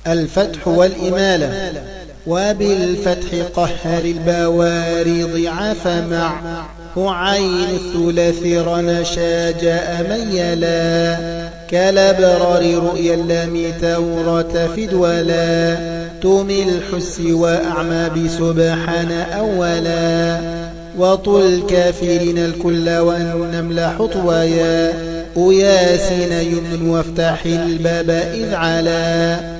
الفتح والإمالة. وبالفتح قهر البواري ضعف مع عين الثلاث رنشا جاء ميلا كالأبرار رؤيا اللام تورة فدولا تمي الحس وأعمى بسبحان أولا وطل كافرين الكل والنمل حطويا وياسين يمن وافتح الباب إذ علا